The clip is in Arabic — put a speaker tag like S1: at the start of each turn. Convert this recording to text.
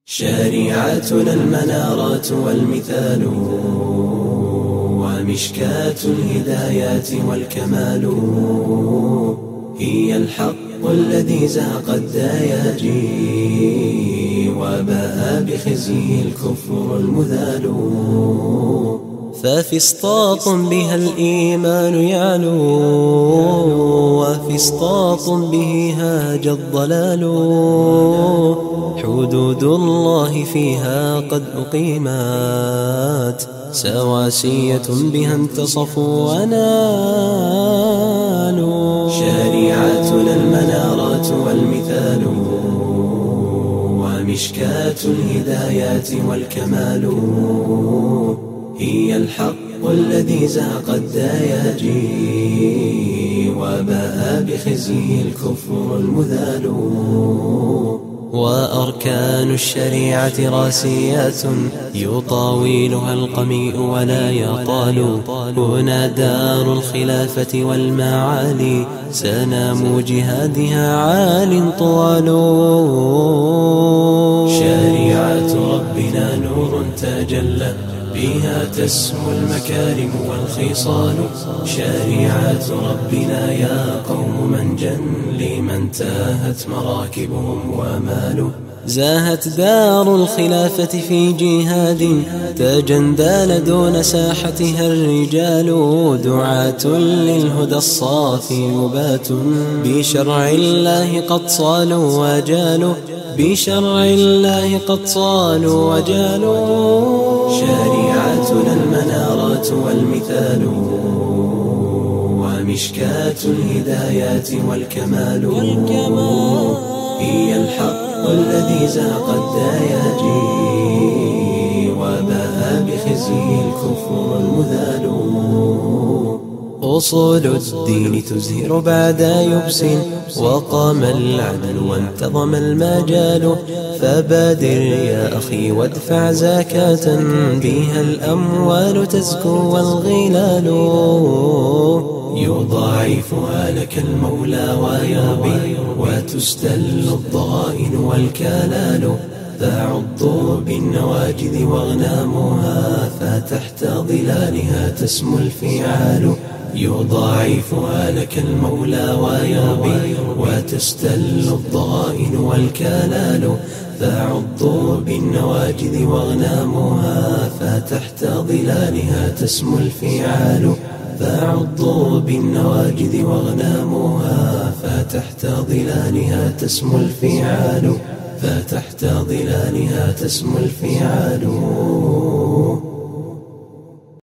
S1: شريعتنا المنارات والمثال ومشكاة الهدايات والكمال، هي الحق الذي زهق الدياجي وباء بخزيه الكفر المذال. ففسطاط بها الإيمان يعلو وفسطاط به هاج الضلال، حدود الله فيها قد أقيمت سواسية بها انتصفوا ونالوا. شريعتنا المنارات والمثال ومشكاة الهدايات والكمال، هي الحق الذي زهق الدياجي وباء بخزيه الكفر المذال. وأركان الشريعة راسيات يطاولها القميء ولا يطال، هنا دار الخلافة والمعالي سنام جهادها عال طوال. شريعة ربنا نور تجلى بها تسمو المكارم والخصال، شريعة ربنا يا قوم منجا لمن تاهت مراكبهم ومالوا. زاهت دار الخلافة في جهاد تجندال دون ساحتها الرجال، دعاة للهدى الصافي يبات بشرع الله قد صالوا وجالوا، بشرع الله قد صالوا وجالوا. شريعتنا المنارات والمثال ومشكاة الهدايات والكمال، هي الحق الذي زهق الدياجي وباء بخزيه الكفر المذال. أصول الدين تزهر بعد يبس وقام العدل وانتظم المجال، فبادر يا أخي وادفع زكاة بها الأموال تزكو والغلال، يضاعفها لك المولى ويربي وتستل الضغائن والكلال. تعض بالنواجذ واغنامها فتحت ظلالها تسمو الفعال، يضاعفها لك المولى ويربي وتستل الضغائن والكلال. تعض بالنواجذ واغنامها فتحت ظلالها تسمو الفعال، فعضوا بالنواجذ واغنامها فتحت ظلالها تسمو الفعال، فتحت ظلالها تسمو الفعال.